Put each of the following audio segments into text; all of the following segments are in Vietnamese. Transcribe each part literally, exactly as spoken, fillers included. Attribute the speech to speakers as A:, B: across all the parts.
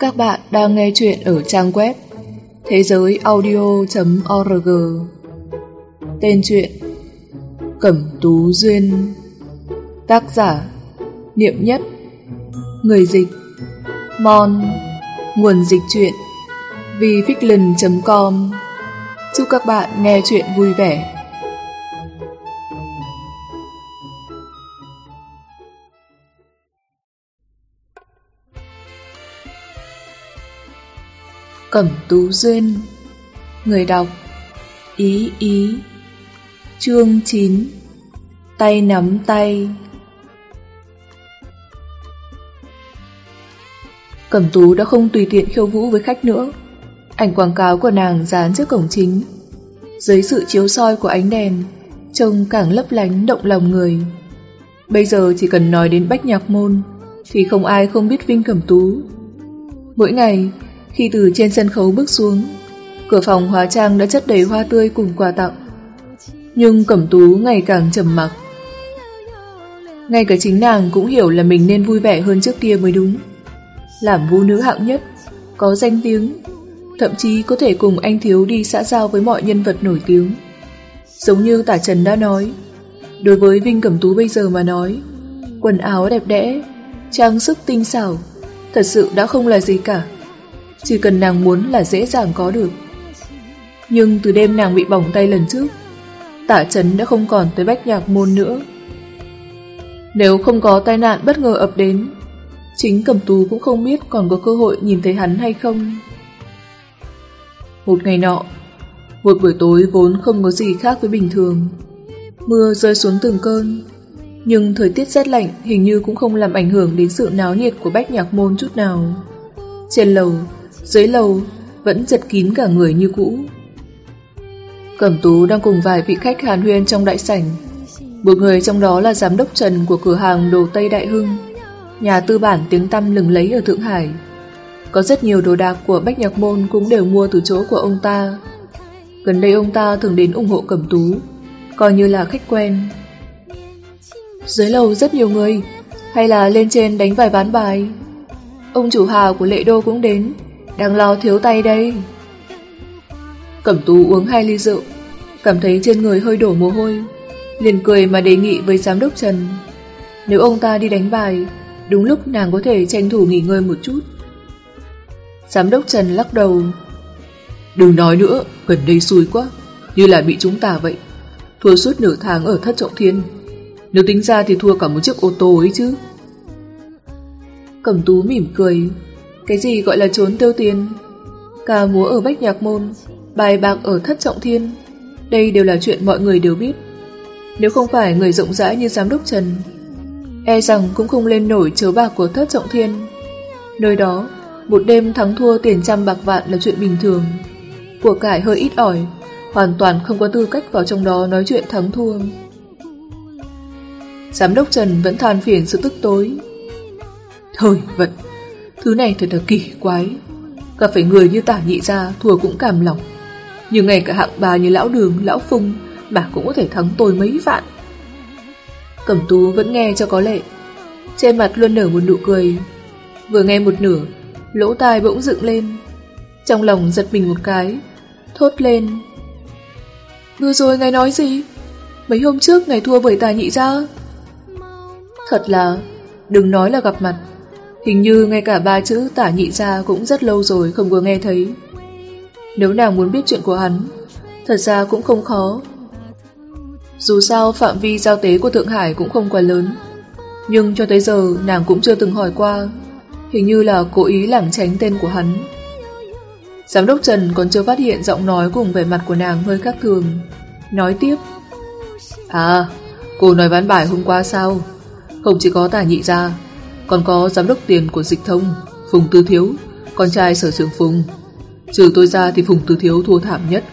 A: Các bạn đang nghe chuyện ở trang web thế giới audio chấm org. Tên truyện Cẩm Tú Duyên. Tác giả Niệm Nhất. Người dịch Mon. Nguồn dịch truyện vifiction chấm com. Chúc các bạn nghe chuyện vui vẻ. Cẩm Tú Duyên. Người đọc Ý Ý. Chương chín. Tay nắm tay. Cẩm Tú đã không tùy tiện khiêu vũ với khách nữa. Ảnh quảng cáo của nàng dán trước cổng chính. Dưới sự chiếu soi của ánh đèn, trông càng lấp lánh động lòng người. Bây giờ chỉ cần nói đến Bách Nhạc Môn thì không ai không biết Vinh Cẩm Tú. Mỗi ngày khi từ trên sân khấu bước xuống, cửa phòng hóa trang đã chất đầy hoa tươi cùng quà tặng. Nhưng Cẩm Tú ngày càng trầm mặc. Ngay cả chính nàng cũng hiểu là mình nên vui vẻ hơn trước kia mới đúng. Làm vũ nữ hạng nhất, có danh tiếng, thậm chí có thể cùng anh Thiếu đi xã giao với mọi nhân vật nổi tiếng. Giống như Tả Trần đã nói, đối với Vinh Cẩm Tú bây giờ mà nói, quần áo đẹp đẽ, trang sức tinh xảo thật sự đã không là gì cả. Chỉ cần nàng muốn là dễ dàng có được. Nhưng từ đêm nàng bị bỏng tay lần trước, Tả Trấn đã không còn tới Bách Nhạc Môn nữa. Nếu không có tai nạn bất ngờ ập đến, chính Cẩm Tú cũng không biết còn có cơ hội nhìn thấy hắn hay không. Một ngày nọ, một buổi tối vốn không có gì khác với bình thường. Mưa rơi xuống từng cơn, nhưng thời tiết rét lạnh hình như cũng không làm ảnh hưởng đến sự náo nhiệt của Bách Nhạc Môn chút nào. Trên lầu, dưới lầu vẫn chật kín cả người như cũ. Cẩm Tú đang cùng vài vị khách hàn huyên trong đại sảnh. Một người trong đó là giám đốc Trần của cửa hàng đồ Tây Đại Hưng, nhà tư bản tiếng tăm lừng lẫy ở Thượng Hải. Có rất nhiều đồ đạc của Bách Nhạc Môn cũng đều mua từ chỗ của ông ta. Gần đây ông ta thường đến ủng hộ Cẩm Tú, coi như là khách quen. Dưới lầu rất nhiều người, hay là lên trên đánh vài ván bài. Ông chủ Hà của Lệ Đô cũng đến, đang lo thiếu tay đây. Cẩm Tú uống hai ly rượu, cảm thấy trên người hơi đổ mồ hôi, liền cười mà đề nghị với giám đốc Trần, nếu ông ta đi đánh bài, đúng lúc nàng có thể tranh thủ nghỉ ngơi một chút. Giám đốc Trần lắc đầu, đừng nói nữa, gần đây xui quá, như là bị chúng ta vậy. Thua suốt nửa tháng ở Thất Trọng Thiên, nếu tính ra thì thua cả một chiếc ô tô ấy chứ. Cẩm Tú mỉm cười, cái gì gọi là trốn tiêu tiền? Ca múa ở Bách Nhạc Môn, bài bạc ở Thất Trọng Thiên, đây đều là chuyện mọi người đều biết. Nếu không phải người rộng rãi như giám đốc Trần, e rằng cũng không lên nổi chiếu bạc của Thất Trọng Thiên. Nơi đó, một đêm thắng thua tiền trăm bạc vạn là chuyện bình thường. Của cải hơi ít ỏi, hoàn toàn không có tư cách vào trong đó nói chuyện thắng thua. Giám đốc Trần vẫn than phiền sự tức tối. Thời vận, thứ này thật là kỳ quái. Gặp phải người như Tả Nhị Gia thua cũng cam lòng, nhưng ngay cả hạng bà như Lão Đường, Lão Phung mà cũng có thể thắng tôi mấy vạn. Cẩm Tú vẫn nghe cho có lệ, trên mặt luôn nở một nụ cười. Vừa nghe một nửa, lỗ tai bỗng dựng lên, trong lòng giật mình một cái, thốt lên, vừa rồi ngài nói gì? Mấy hôm trước ngài thua bởi Tả Nhị Gia? Thật là, đừng nói là gặp mặt, hình như ngay cả ba chữ Tả Nhị Gia cũng rất lâu rồi không có nghe thấy. Nếu nàng muốn biết chuyện của hắn, thật ra cũng không khó. Dù sao phạm vi giao tế của Thượng Hải cũng không quá lớn, nhưng cho tới giờ nàng cũng chưa từng hỏi qua, hình như là cố ý lảng tránh tên của hắn. Giám đốc Trần còn chưa phát hiện giọng nói cùng vẻ mặt của nàng hơi khác thường, nói tiếp, à, cô nói ván bài hôm qua sao? Không chỉ có Tả Nhị Gia, còn có giám đốc tiền của Dịch Thông, Phùng Tư Thiếu, con trai Sở Trưởng Phùng. Trừ tôi ra thì Phùng Tư Thiếu thua thảm nhất.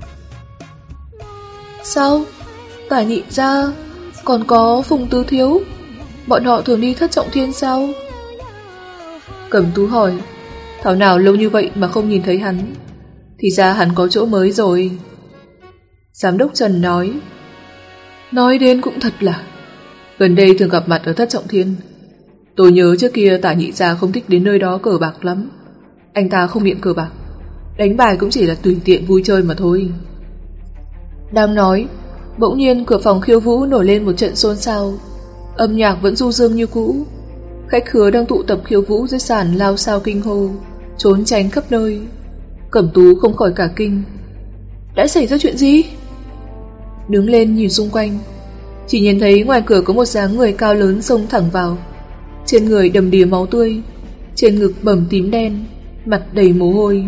A: Sao? Tả Nhị Gia, còn có Phùng Tư Thiếu? Bọn họ thường đi Thất Trọng Thiên sao? Cẩm Tú hỏi, thảo nào lâu như vậy mà không nhìn thấy hắn. Thì ra hắn có chỗ mới rồi. Giám đốc Trần nói, nói đến cũng thật là, gần đây thường gặp mặt ở Thất Trọng Thiên. Tôi nhớ trước kia Tả Nhị Gia không thích đến nơi đó cờ bạc lắm, Anh ta không nghiện cờ bạc, đánh bài cũng chỉ là tùy tiện vui chơi mà thôi. Đang nói, bỗng nhiên cửa phòng khiêu vũ nổi lên một trận xôn xao. Âm nhạc vẫn du dương như cũ. Khách khứa đang tụ tập khiêu vũ dưới sàn lao sao kinh hô, trốn tránh khắp nơi. Cẩm Tú không khỏi cả kinh. Đã xảy ra chuyện gì? Đứng lên nhìn xung quanh, chỉ nhìn thấy ngoài cửa có một dáng người cao lớn xông thẳng vào. Trên người đầm đìa máu tươi, trên ngực bầm tím đen, mặt đầy mồ hôi.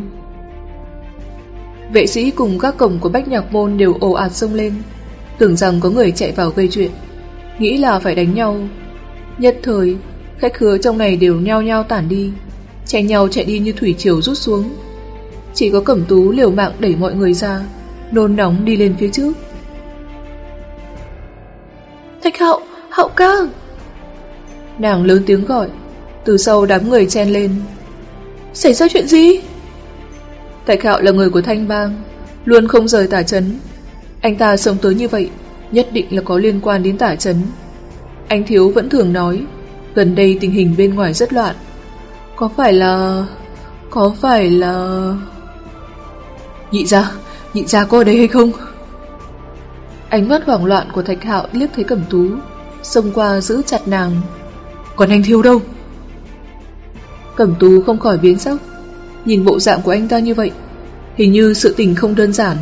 A: Vệ sĩ cùng các cổng của Bách Nhạc Môn đều ồ ạt xông lên, tưởng rằng có người chạy vào gây chuyện, nghĩ là phải đánh nhau. Nhất thời, khách khứa trong này đều nhao nhao tản đi, tranh nhau chạy đi như thủy triều rút xuống. Chỉ có Cẩm Tú liều mạng đẩy mọi người ra, nôn nóng đi lên phía trước. Thạch Hạo, Hạo ca! Nàng lớn tiếng gọi, từ sau đám người chen lên. Xảy ra chuyện gì? Thạch Hạo là người của Thanh Bang, luôn không rời Tả Trấn. Anh ta sống tới như vậy, nhất định là có liên quan đến Tả Trấn. Anh Thiếu vẫn thường nói, gần đây tình hình bên ngoài rất loạn. Có phải là... Có phải là... Nhị gia, nhị gia có ở đây hay không? Ánh mắt hoảng loạn của Thạch Hạo liếc thấy Cẩm Tú, xông qua giữ chặt nàng. Còn anh Thiếu đâu? Cẩm Tú không khỏi biến sắc. Nhìn bộ dạng của anh ta như vậy, hình như sự tình không đơn giản.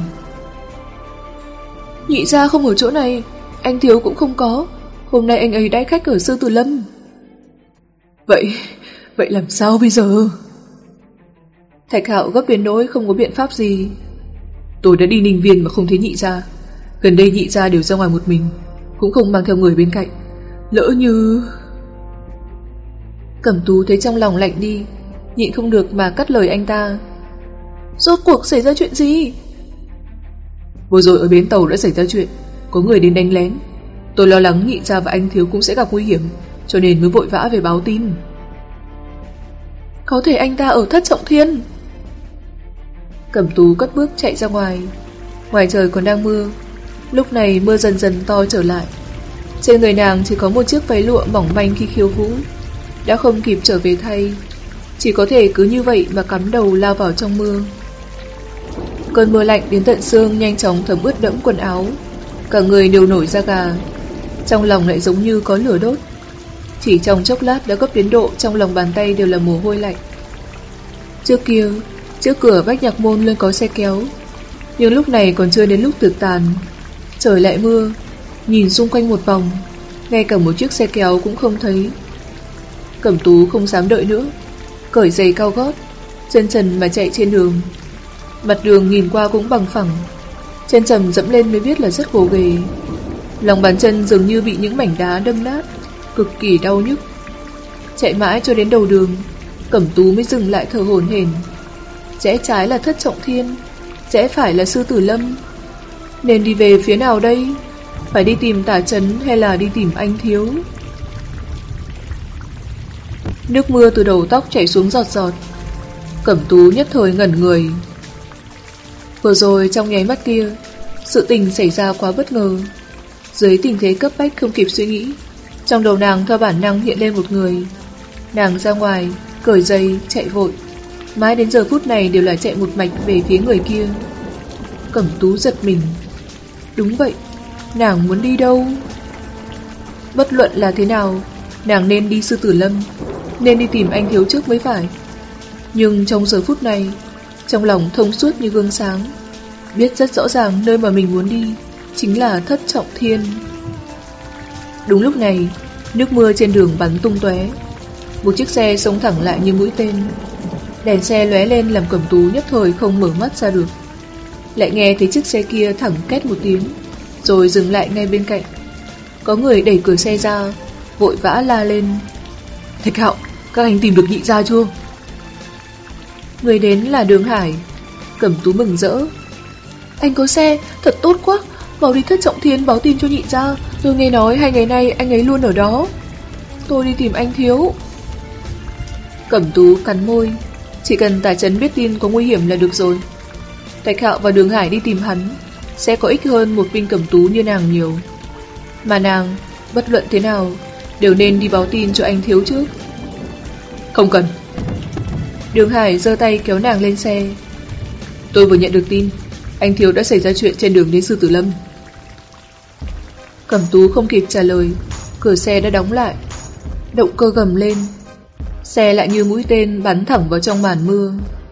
A: Nhị gia không ở chỗ này, anh Thiếu cũng không có. Hôm nay anh ấy đãi khách ở Sư Tử Lâm. Vậy, vậy làm sao bây giờ? Thạch Hạo gấp đến nỗi không có biện pháp gì. Tôi đã đi Ninh Viên mà không thấy nhị gia. Gần đây nhị gia đều ra ngoài một mình, cũng không mang theo người bên cạnh. Lỡ như... Cẩm Tú thấy trong lòng lạnh đi, nhịn không được mà cắt lời anh ta. Rốt cuộc xảy ra chuyện gì? Vừa rồi ở bến tàu đã xảy ra chuyện, có người đến đánh lén. Tôi lo lắng nhị gia và anh Thiếu cũng sẽ gặp nguy hiểm, cho nên mới vội vã về báo tin. Có thể anh ta ở Thất Trọng Thiên. Cẩm Tú cất bước chạy ra ngoài. Ngoài trời còn đang mưa. Lúc này mưa dần dần to trở lại. Trên người nàng chỉ có một chiếc váy lụa mỏng manh khi khiêu vũ, đã không kịp trở về thay, chỉ có thể cứ như vậy mà cắm đầu lao vào trong mưa. Cơn mưa lạnh đến tận xương nhanh chóng thấm ướt đẫm quần áo, cả người đều nổi da gà, trong lòng lại giống như có lửa đốt. Chỉ trong chốc lát đã gấp đến độ trong lòng bàn tay đều là mồ hôi lạnh. Trước kia, trước cửa Bách Nhạc Môn luôn có xe kéo, nhưng lúc này còn chưa đến lúc tiệc tàn. Trời lại mưa, nhìn xung quanh một vòng, ngay cả một chiếc xe kéo cũng không thấy. Cẩm Tú không dám đợi nữa, cởi giày cao gót, chân trần mà chạy trên đường. Mặt đường nhìn qua cũng bằng phẳng, chân trầm dẫm lên mới biết là rất gồ ghề. Lòng bàn chân dường như bị những mảnh đá đâm nát, cực kỳ đau nhức. Chạy mãi cho đến đầu đường, Cẩm Tú mới dừng lại thở hổn hển. Rẽ trái là Thất Trọng Thiên, rẽ phải là Sư Tử Lâm. Nên đi về phía nào đây? Phải đi tìm Tả Trấn hay là đi tìm anh Thiếu? Nước mưa từ đầu tóc chảy xuống giọt giọt. Cẩm Tú nhất thời ngẩn người. Vừa rồi trong nháy mắt kia, sự tình xảy ra quá bất ngờ. Dưới tình thế cấp bách không kịp suy nghĩ, trong đầu nàng theo bản năng hiện lên một người. Nàng ra ngoài, cởi giày, chạy vội. Mãi đến giờ phút này đều là chạy một mạch về phía người kia. Cẩm Tú giật mình. Đúng vậy, nàng muốn đi đâu? Bất luận là thế nào, nàng nên đi Sư Tử Lâm, nên đi tìm anh Thiếu trước mới phải. Nhưng trong giờ phút này, trong lòng thông suốt như gương sáng, biết rất rõ ràng nơi mà mình muốn đi chính là Thất Trọng Thiên. Đúng lúc này, nước mưa trên đường bắn tung tóe. Một chiếc xe xông thẳng lại như mũi tên. Đèn xe lóe lên làm Cẩm Tú nhất thời không mở mắt ra được. Lại nghe thấy chiếc xe kia thẳng két một tiếng, rồi dừng lại ngay bên cạnh. Có người đẩy cửa xe ra, vội vã la lên. Thạch Hạo, các anh tìm được nhị gia chưa? Người đến là Đường Hải. Cẩm Tú mừng rỡ. Anh có xe, thật tốt quá. Mau đi Thất Trọng Thiên báo tin cho nhị gia. Tôi nghe nói hai ngày nay anh ấy luôn ở đó. Tôi đi tìm anh Thiếu. Cẩm Tú cắn môi. Chỉ cần Tả Trấn biết tin có nguy hiểm là được rồi. Thạch Hạo và Đường Hải đi tìm hắn sẽ có ích hơn một binh Cẩm Tú như nàng nhiều. Mà nàng, bất luận thế nào, đều nên đi báo tin cho anh Thiếu trước. Không cần. Đường Hải giơ tay kéo nàng lên xe. Tôi vừa nhận được tin, anh Thiếu đã xảy ra chuyện trên đường đến Sư Tử Lâm. Cẩm Tú không kịp trả lời, cửa xe đã đóng lại. Động cơ gầm lên, xe lại như mũi tên bắn thẳng vào trong màn mưa.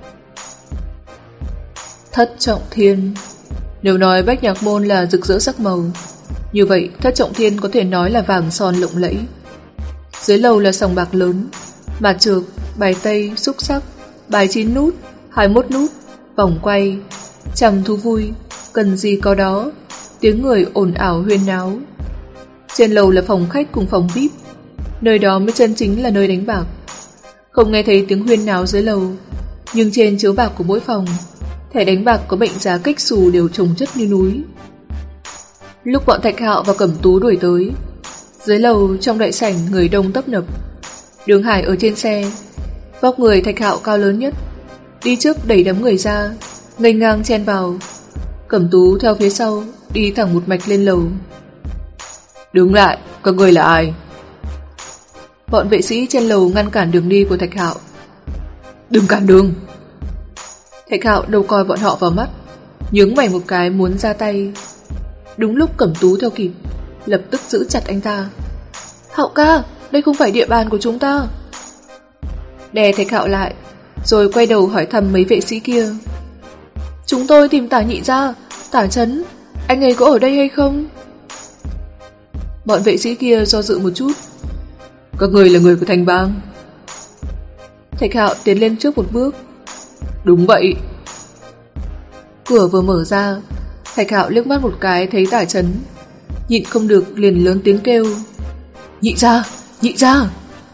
A: Thất Trọng Thiên. Nếu nói Bách Nhạc Môn là rực rỡ sắc màu, như vậy Thất Trọng Thiên có thể nói là vàng son lộng lẫy. Dưới lầu là sòng bạc lớn, mạt trược, bài tây, xúc sắc, bài chín nút, hai mươi mốt nút, vòng quay, trăm thú vui, cần gì có đó, tiếng người ồn ào huyên náo. Trên lầu là phòng khách cùng phòng vi ai pi, nơi đó mới chân chính là nơi đánh bạc. Không nghe thấy tiếng huyên náo dưới lầu, nhưng trên chiếu bạc của mỗi phòng, thẻ đánh bạc có mệnh giá kích xù đều chồng chất như núi. Lúc bọn Thạch Hạo và Cẩm Tú đuổi tới, dưới lầu trong đại sảnh người đông tấp nập. Đường Hải ở trên xe, vóc người Thạch Hạo cao lớn nhất, đi trước đẩy đám người ra, nghênh ngang chen vào. Cẩm Tú theo phía sau, đi thẳng một mạch lên lầu. Đứng lại, các người là ai? Bọn vệ sĩ trên lầu ngăn cản đường đi của Thạch Hạo. Đừng cản đường. Thạch Hạo đâu coi bọn họ vào mắt, nhướng mày một cái muốn ra tay. Đúng lúc Cẩm Tú theo kịp, lập tức giữ chặt anh ta. Hạo ca, đây không phải địa bàn của chúng ta. Đè Thạch Hạo lại, rồi quay đầu hỏi thăm mấy vệ sĩ kia. Chúng tôi tìm Tả Nhị gia, Tả Chấn, anh ấy có ở đây hay không? Bọn vệ sĩ kia do dự một chút. Các người là người của thành bang. Thạch Hạo tiến lên trước một bước. Đúng vậy. Cửa vừa mở ra, Thạch Hạo liếc mắt một cái thấy Tả Chấn, nhịn không được liền lớn tiếng kêu. Nhị gia, nhị gia.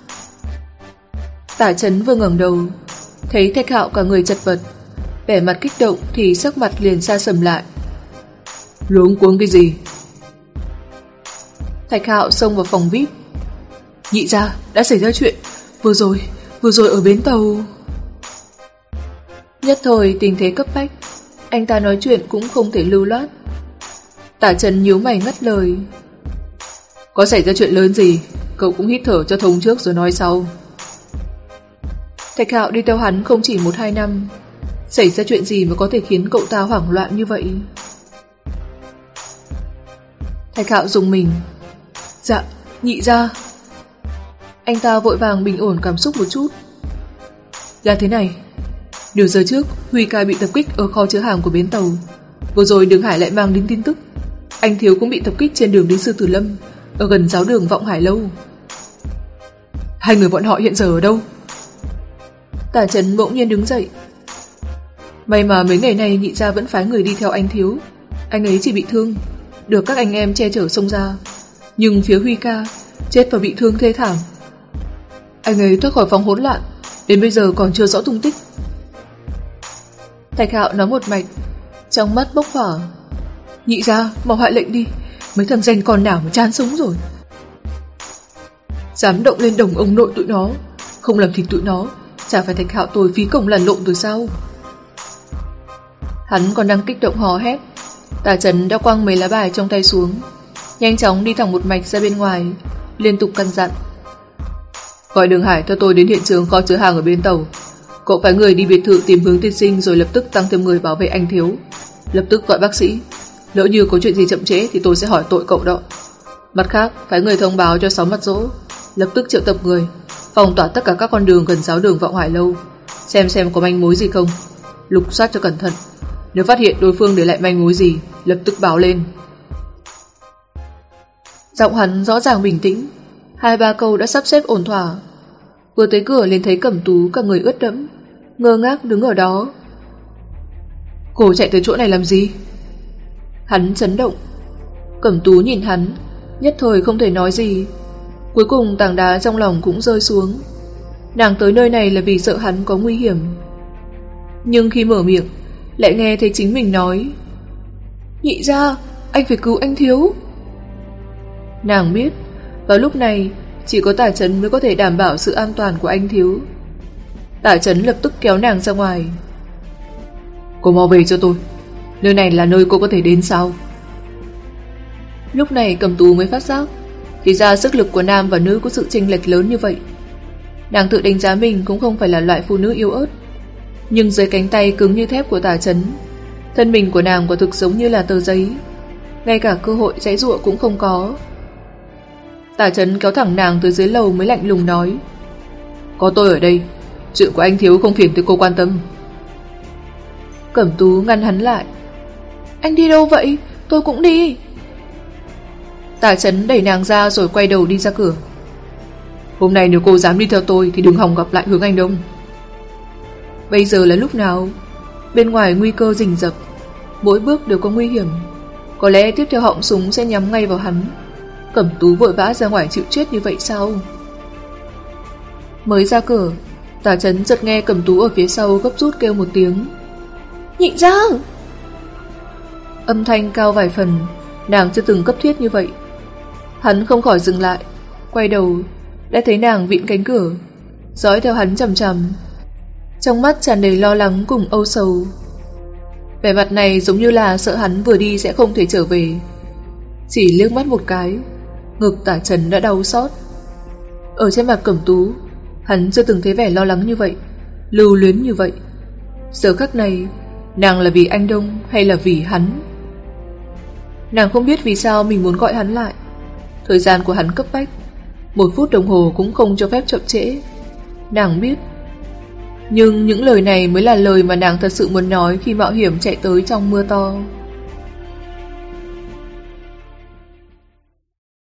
A: Tả Chấn vừa ngẩng đầu, thấy Thạch Hạo cả người chật vật, vẻ mặt kích động thì sắc mặt liền xa sầm lại. Luống cuống cái gì? Thạch Hạo xông vào phòng vi ai pi. Nhị gia, đã xảy ra chuyện. Vừa rồi, vừa rồi ở bến tàu. Nhất thời tình thế cấp bách, anh ta nói chuyện cũng không thể lưu loát. Tả Trần nhíu mày ngắt lời. Có xảy ra chuyện lớn gì, cậu cũng hít thở cho thông trước rồi nói sau. Thạch Hạo đi theo hắn không chỉ một hai năm, xảy ra chuyện gì mà có thể khiến cậu ta hoảng loạn như vậy? Thạch Hạo dùng mình. Dạ, nhị gia. Anh ta vội vàng bình ổn cảm xúc một chút. Là thế này, nửa giờ trước Huy ca bị tập kích ở kho chứa hàng của bến tàu. Vừa rồi Đường Hải lại mang đến tin tức anh Thiếu cũng bị tập kích trên đường đến Sư Tử Lâm, ở gần giáo đường Vọng Hải Lâu. Hai người bọn họ hiện giờ ở đâu? Tả Trấn bỗng nhiên đứng dậy. May mà mấy ngày nay nhị gia vẫn phái người đi theo anh Thiếu. Anh ấy chỉ bị thương, được các anh em che chở xông ra. Nhưng phía Huy ca chết và bị thương thê thảm. Anh ấy thoát khỏi phòng hỗn loạn, đến bây giờ còn chưa rõ tung tích. Thạch Hạo nói một mạch, trong mắt bốc hỏa. Nhị gia, mau hạ lệnh đi, mấy thằng danh con nào mà chán sống rồi. Dám động lên đồng ông nội tụi nó, không làm thịt tụi nó, chả phải Thạch Hạo tôi phí công lăn lộn rồi sao? Hắn còn đang kích động hò hét. Tả Trấn đã quăng mấy lá bài trong tay xuống, nhanh chóng đi thẳng một mạch ra bên ngoài, liên tục căn dặn. Gọi Đường Hải theo tôi đến hiện trường kho chứa hàng ở bến tàu. Cậu phải người đi biệt thự tìm Hướng tiên sinh, rồi lập tức tăng thêm người bảo vệ anh Thiếu. Lập tức gọi bác sĩ, lỡ như có chuyện gì chậm trễ thì tôi sẽ hỏi tội cậu đó. Mặt khác, phải người thông báo cho Sáu Mặt Dỗ, lập tức triệu tập người, phong tỏa tất cả các con đường gần giáo đường Vọng Hải Lâu, xem xem có manh mối gì không, lục soát cho cẩn thận. Nếu phát hiện đối phương để lại manh mối gì, lập tức báo lên. Giọng hắn rõ ràng bình tĩnh, hai ba câu đã sắp xếp ổn thỏa. Vừa tới cửa liền thấy Cẩm Tú cả người ướt đẫm, ngơ ngác đứng ở đó. Cô chạy tới chỗ này làm gì? Hắn chấn động. Cẩm Tú nhìn hắn, nhất thời không thể nói gì. Cuối cùng tảng đá trong lòng cũng rơi xuống. Nàng tới nơi này là vì sợ hắn có nguy hiểm. Nhưng khi mở miệng, lại nghe thấy chính mình nói. Nhị gia, anh phải cứu anh Thiếu. Nàng biết, vào lúc này chỉ có Tả Trấn mới có thể đảm bảo sự an toàn của anh Thiếu. Tả Trấn lập tức kéo nàng ra ngoài. Cô mau về cho tôi, nơi này là nơi cô có thể đến sao? Lúc này Cẩm Tú mới phát giác, thì ra sức lực của nam và nữ có sự chênh lệch lớn như vậy. Nàng tự đánh giá mình cũng không phải là loại phụ nữ yếu ớt, nhưng dưới cánh tay cứng như thép của Tả Chấn, thân mình của nàng quả thực giống như là tờ giấy, ngay cả cơ hội giãy giụa cũng không có. Tả Chấn kéo thẳng nàng tới dưới lầu mới lạnh lùng nói: có tôi ở đây, chuyện của anh thiếu không phiền tới cô quan tâm. Cẩm Tú ngăn hắn lại: anh đi đâu vậy? Tôi cũng đi. Tả Chấn đẩy nàng ra rồi quay đầu đi ra cửa. Hôm nay nếu cô dám đi theo tôi thì đừng hòng gặp lại Hướng Anh Đông. Bây giờ là lúc nào? Bên ngoài nguy cơ rình rập, mỗi bước đều có nguy hiểm. Có lẽ tiếp theo họng súng sẽ nhắm ngay vào hắn. Cẩm Tú vội vã ra ngoài chịu chết như vậy sao? Mới ra cửa, Tả Chấn chợt nghe Cẩm Tú ở phía sau gấp rút kêu một tiếng: Nhị Giang! Âm thanh cao vài phần, nàng chưa từng cấp thiết như vậy. Hắn không khỏi dừng lại, quay đầu, đã thấy nàng vịn cánh cửa, dõi theo hắn chằm chằm, trong mắt tràn đầy lo lắng cùng âu sầu. Vẻ mặt này giống như là sợ hắn vừa đi sẽ không thể trở về. Chỉ liếc mắt một cái, ngực Tả Chấn đã đau xót. Ở trên mặt Cẩm Tú, hắn chưa từng thấy vẻ lo lắng như vậy, lưu luyến như vậy. Giờ khắc này, nàng là vì anh Đông hay là vì hắn? Nàng không biết vì sao mình muốn gọi hắn lại. Thời gian của hắn cấp bách, một phút đồng hồ cũng không cho phép chậm trễ. Nàng biết. Nhưng những lời này mới là lời mà nàng thật sự muốn nói khi mạo hiểm chạy tới trong mưa to.